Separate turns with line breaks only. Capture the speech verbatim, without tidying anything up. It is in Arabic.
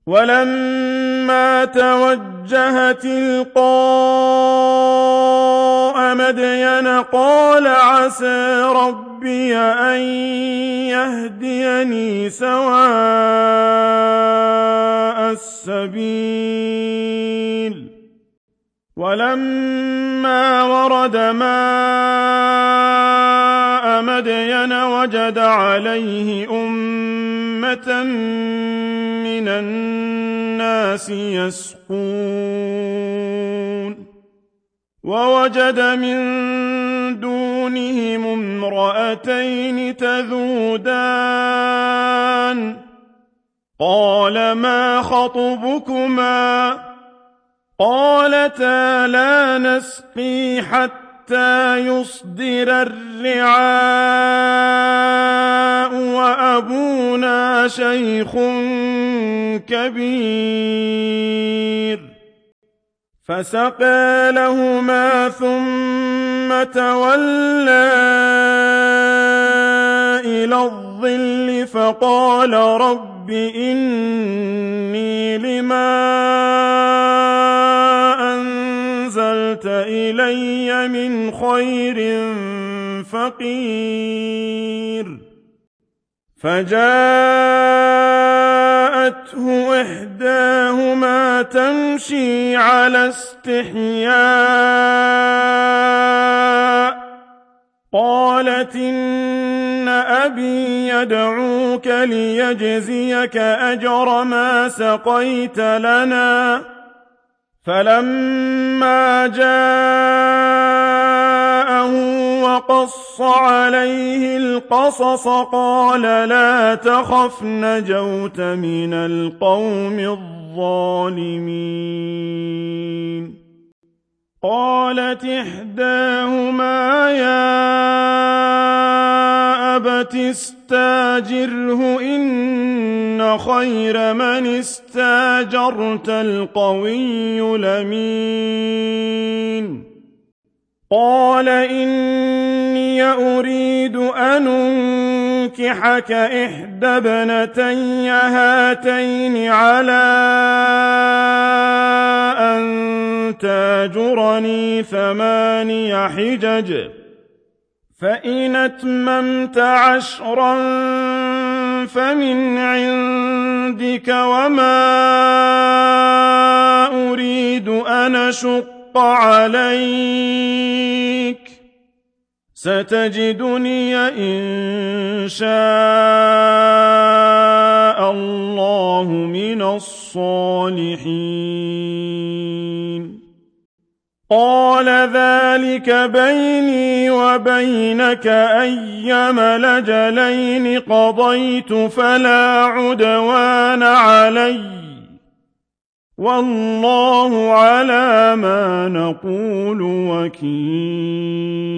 وَلَمَّا تَوَجَّهَ تِلْقَاءَ مَدْيَنَ قَالَ عَسَىٰ رَبِّي أَن يَهْدِيَنِي سَوَاءَ السَّبِيلِ وَلَمَّا وَرَدَ مَاءَ مَدْيَنَ وَجَدَ عَلَيْهِ أُمَّةً مِّنَ النَّاسِ يَسْقُونَ وَوَجَدَ مِن دُونِهِمُ امْرَأَتَيْنِ تَذُودَانِ قَالَ مَا خَطْبُكُمَا ۖ قَالَتَا لَا نَسْقِي حَتَّىٰ يُصْدِرَ الرِّعَاءُ وَأَبُونَا شَيْخٌ كَبِيرٌ فَسَقَىٰ لَهُمَا ثُمَّ تَوَلَّىٰ إِلَى الظِّلِّ فَقَالَ رَبِّ إِنِّي لِمَا أَنزَلْتَ إِلَيَّ مِنْ خَيْرٍ فَقِيرٌ فَجَاءَتْهُ إِحْدَاهُمَا تَمْشِي عَلَى اسْتِحْيَاءٍ قَالَتْ إِنَّ أَبِي يَدْعُوكَ لِيَجْزِيَكَ أَجْرَ مَا سَقَيْتَ لَنَا فَلَمَّا جَاءَهُ وَقَصَّ عَلَيْهِ الْقَصَصَ قَالَ لَا تَخَفْ نَجَوْتَ مِنَ الْقَوْمِ الظَّالِمِينَ قَالَتْ إِحْدَاهُمَا يَا أَبَتِ اسْتَأْجِرْهُ إِنَّ خَيْرَ مَنِ اسْتَأْجَرْتَ الْقَوِيُّ الْأَمِينُ قَالَ إِنِّي أُرِيدُ أَنْ أُنكِحَكَ إِحْدَى ابْنَتَيَّ هَاتَيْنِ عَلَىٰ أَن تَأْجُرَنِي ثَمَانِيَ حِجَجٍ فَإِنْ أَتْمَمْتَ عَشْرًا فَمِنْ عِندِكَ وَمَا أُرِيدُ أَنْ أَشُقَّ عَلَيْكَ ۚ سَتَجِدُنِي إِن شَاءَ اللَّهُ مِنَ الصَّالِحِينَ قَالَ ذَٰلِكَ بَيْنِي وَبَيْنَكَ أَيَّمَا الْأَجَلَيْنِ قَضَيْتُ فَلَا عُدْوَانَ عَلَيَّ ۖ وَاللَّهُ عَلَىٰ مَا نَقُولُ وَكِيلٌ